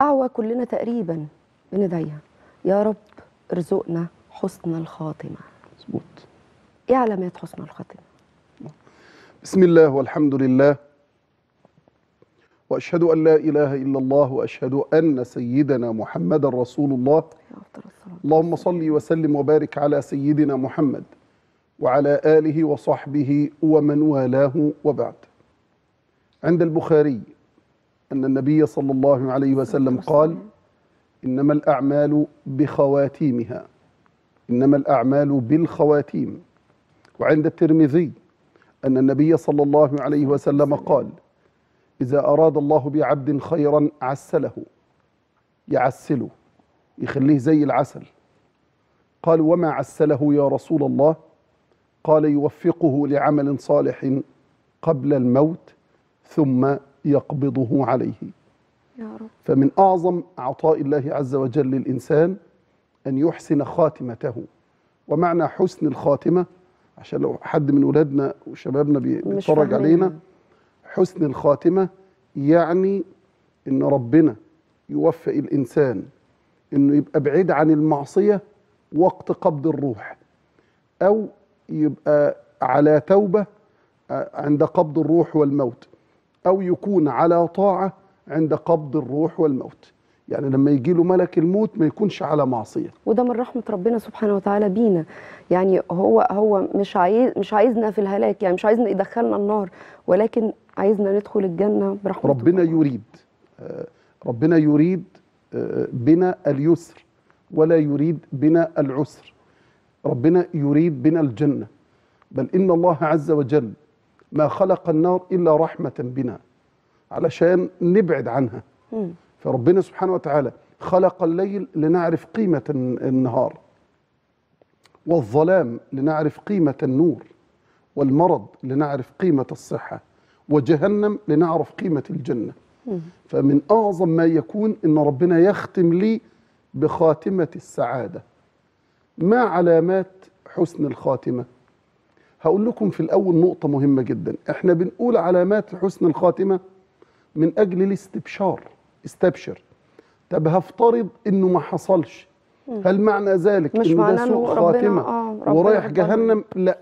دعوة كلنا تقريبا بندعيها: يا رب ارزقنا حسن الخاتمة. مظبوط. ايه علامات حسن الخاتمة؟ بسم الله والحمد لله، وأشهد أن لا إله إلا الله، وأشهد أن سيدنا محمد رسول الله. يا أفضل الصلاة اللهم صل وسلم وبارك على سيدنا محمد وعلى آله وصحبه ومن والاه، وبعد. عند البخاري أن النبي صلى الله عليه وسلم قال: إنما الأعمال بخواتيمها، إنما الأعمال بالخواتيم. وعند الترمذي أن النبي صلى الله عليه وسلم قال: إذا أراد الله بعبد خيرا عسله، يعسله، يخليه زي العسل. قال: وما عسله يا رسول الله؟ قال: يوفقه لعمل صالح قبل الموت ثم يقبضه عليه. يا رب. فمن أعظم عطاء الله عز وجل للإنسان أن يحسن خاتمته. ومعنى حسن الخاتمة، عشان لو حد من أولادنا وشبابنا بيتفرج علينا، حسن الخاتمة يعني إن ربنا يوفق الإنسان إنه يبقى بعيد عن المعصية وقت قبض الروح، أو يبقى على توبة عند قبض الروح والموت، أو يكون على طاعة عند قبض الروح والموت. يعني لما يجي له ملك الموت ما يكونش على معصية. وده من رحمة ربنا سبحانه وتعالى بينا. يعني هو مش عايزنا في الهلاك، يعني مش عايزنا يدخلنا النار، ولكن عايزنا ندخل الجنة برحمته. ربنا يريد بنا اليسر ولا يريد بنا العسر. ربنا يريد بنا الجنة، بل إن الله عز وجل ما خلق النار إلا رحمة بنا علشان نبعد عنها. فربنا سبحانه وتعالى خلق الليل لنعرف قيمة النهار، والظلام لنعرف قيمة النور، والمرض لنعرف قيمة الصحة، وجهنم لنعرف قيمة الجنة. فمن أعظم ما يكون إن ربنا يختم لي بخاتمة السعادة. ما علامات حسن الخاتمة؟ هقول لكم في الأول نقطة مهمة جدا. احنا بنقول علامات حسن الخاتمة من أجل الاستبشار. استبشر. طب هفترض إنه ما حصلش، هل معنى ذلك إنه ده سوء خاتمة ورايح جهنم؟ لا.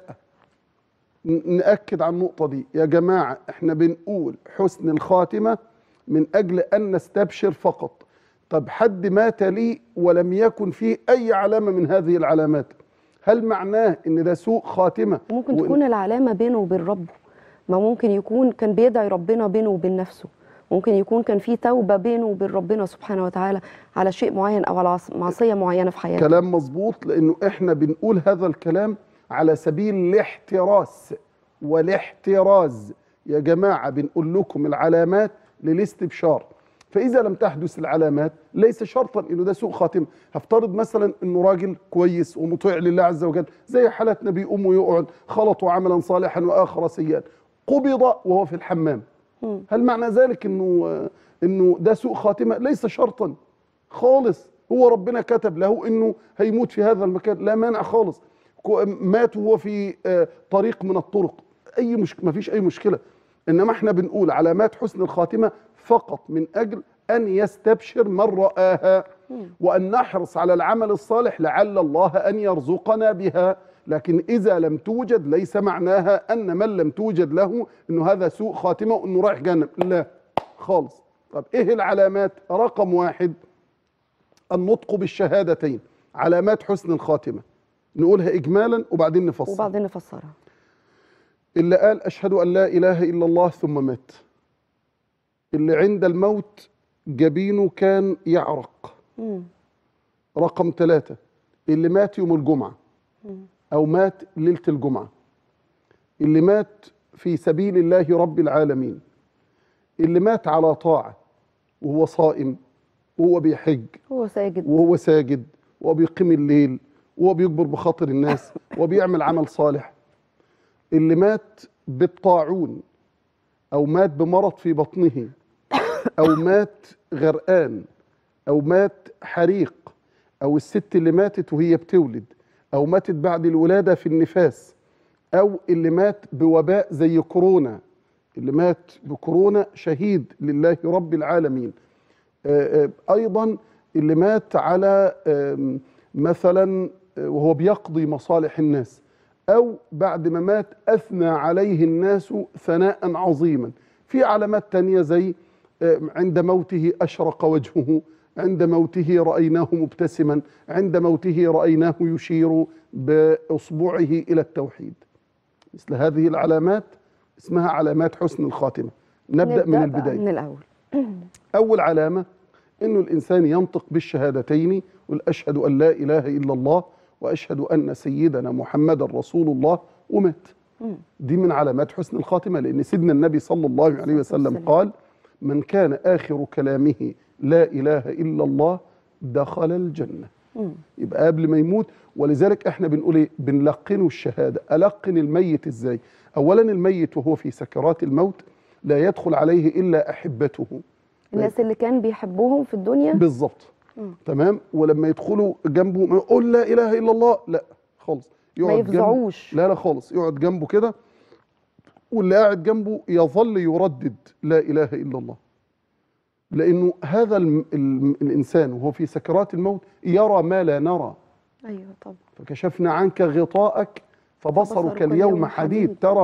نأكد على النقطة دي يا جماعة. احنا بنقول حسن الخاتمة من أجل أن نستبشر فقط. طب حد مات لي ولم يكن فيه أي علامة من هذه العلامات، هل معناه ان ده سوء خاتمة؟ ممكن تكون العلامة بينه وبين ربه، ما ممكن يكون كان بيدعي ربنا بينه وبين نفسه، ممكن يكون كان في توبة بينه وبين ربنا سبحانه وتعالى على شيء معين أو على معصية معينة في حياته. كلام مظبوط، لأنه احنا بنقول هذا الكلام على سبيل الاحتراس والاحتراز. يا جماعة بنقول لكم العلامات للاستبشار. فإذا لم تحدث العلامات ليس شرطا إنه ده سوء خاتمة. هفترض مثلا إنه راجل كويس ومطيع لله عز وجل، زي حالتنا بيقوم ويقعد، خلطوا عملا صالحا وآخر سيئا، قبض وهو في الحمام. هل معنى ذلك إنه ده سوء خاتمة؟ ليس شرطا خالص. هو ربنا كتب له إنه هيموت في هذا المكان، لا مانع خالص. مات وهو في طريق من الطرق، ما فيش أي مشكلة. إنما احنا بنقول علامات حسن الخاتمة فقط من أجل أن يستبشر من رآها، وأن نحرص على العمل الصالح لعل الله أن يرزقنا بها. لكن إذا لم توجد ليس معناها أن من لم توجد له أنه هذا سوء خاتمة وأنه رايح جهنم، لا خالص. طب إيه العلامات؟ رقم 1 النطق بالشهادتين. علامات حسن الخاتمة نقولها إجمالا وبعدين نفسرها. اللي قال أشهد أن لا إله إلا الله ثم مات، اللي عند الموت جبينه كان يعرق. رقم 3 اللي مات يوم الجمعة أو مات ليلة الجمعة، اللي مات في سبيل الله رب العالمين، اللي مات على طاعة وهو صائم وهو بيحج وهو ساجد وهو بيقيم الليل وهو بيجبر بخاطر الناس وبيعمل عمل صالح، اللي مات بالطاعون أو مات بمرض في بطنه أو مات غرقان أو مات حريق، أو الست اللي ماتت وهي بتولد أو ماتت بعد الولادة في النفاس، أو اللي مات بوباء زي كورونا، اللي مات بكورونا شهيد لله رب العالمين. أيضا اللي مات على مثلا وهو بيقضي مصالح الناس، أو بعد ما مات أثنى عليه الناس ثناء عظيما. في علامات تانية زي عند موته أشرق وجهه، عند موته رأيناه مبتسما، عند موته رأيناه يشير بإصبعه إلى التوحيد. مثل هذه العلامات اسمها علامات حسن الخاتمة. نبدأ من البداية، من الأول. أول علامة إنه الإنسان ينطق بالشهادتين، يقول أشهد أن لا إله إلا الله وأشهد أن سيدنا محمد رسول الله، ومات. دي من علامات حسن الخاتمة، لأن سيدنا النبي صلى الله عليه وسلم قال: من كان آخر كلامه لا إله إلا الله دخل الجنة. يبقى قبل ما يموت. ولذلك احنا بنقول ايه؟ بنلقنه الشهادة. ألقن الميت ازاي؟ أولا الميت وهو في سكرات الموت لا يدخل عليه إلا أحبته، الناس اللي كان بيحبوهم في الدنيا بالظبط. تمام. ولما يدخلوا جنبه ما يقول لا إله إلا الله، لا خالص، ما يفزعوش. لا خالص، يقعد جنبه كده، واللي قاعد جنبه يظل يردد لا إله إلا الله، لأنه هذا الإنسان وهو في سكرات الموت يرى ما لا نرى. أيوة طبعا. فكشفنا عنك غطاءك فبصرك اليوم حديد. ترى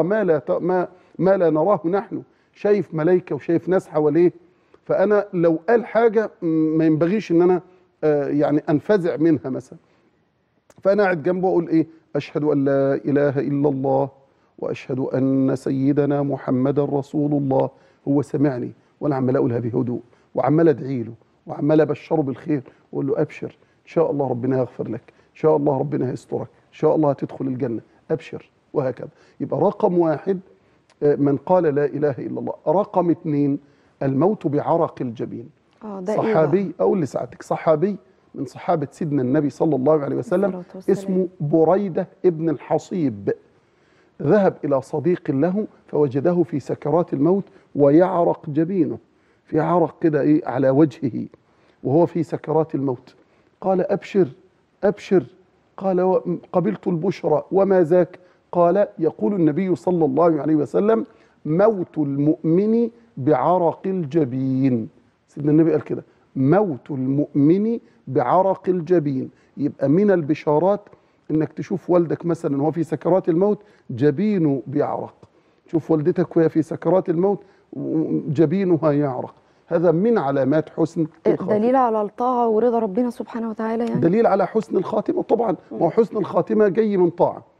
ما لا نراه نحن. شايف ملائكة وشايف ناس حواليه. فأنا لو قال حاجة ما ينبغيش إن أنا يعني أنفزع منها مثلا. فأنا قاعد جنبه أقول إيه؟ أشهد أن لا إله إلا الله وأشهد أن سيدنا محمد رسول الله. هو سمعني وأنا عمال أقول هذه هدوء، وعمال أدعي له، وعمال أبشره بالخير، وأقول له أبشر إن شاء الله ربنا يغفر لك، إن شاء الله ربنا هيسترك، إن شاء الله هتدخل الجنة، أبشر، وهكذا. يبقى رقم واحد من قال لا إله إلا الله. رقم اثنين الموت بعرق الجبين. ده صحابي إيه أقول لسعادتك، صحابي من صحابة سيدنا النبي صلى الله عليه وسلم اسمه بريدة ابن الحصيب، ذهب إلى صديق له فوجده في سكرات الموت ويعرق جبينه، في عرق كده إيه على وجهه وهو في سكرات الموت. قال أبشر أبشر. قال قبلت البشرى وما ذاك؟ قال يقول النبي صلى الله عليه وسلم موت المؤمن بعرق الجبين. سيدنا النبي قال كده، موت المؤمن بعرق الجبين. يبقى من البشارات انك تشوف والدك مثلا وهو في سكرات الموت جبينه بيعرق، تشوف والدتك وهي في سكرات الموت جبينها يعرق. هذا من علامات حسن الخاتمة. دليل على الطاعة ورضا ربنا سبحانه وتعالى يعني. دليل على حسن الخاتمة طبعا. ما هو حسن الخاتمة جاي من طاعة.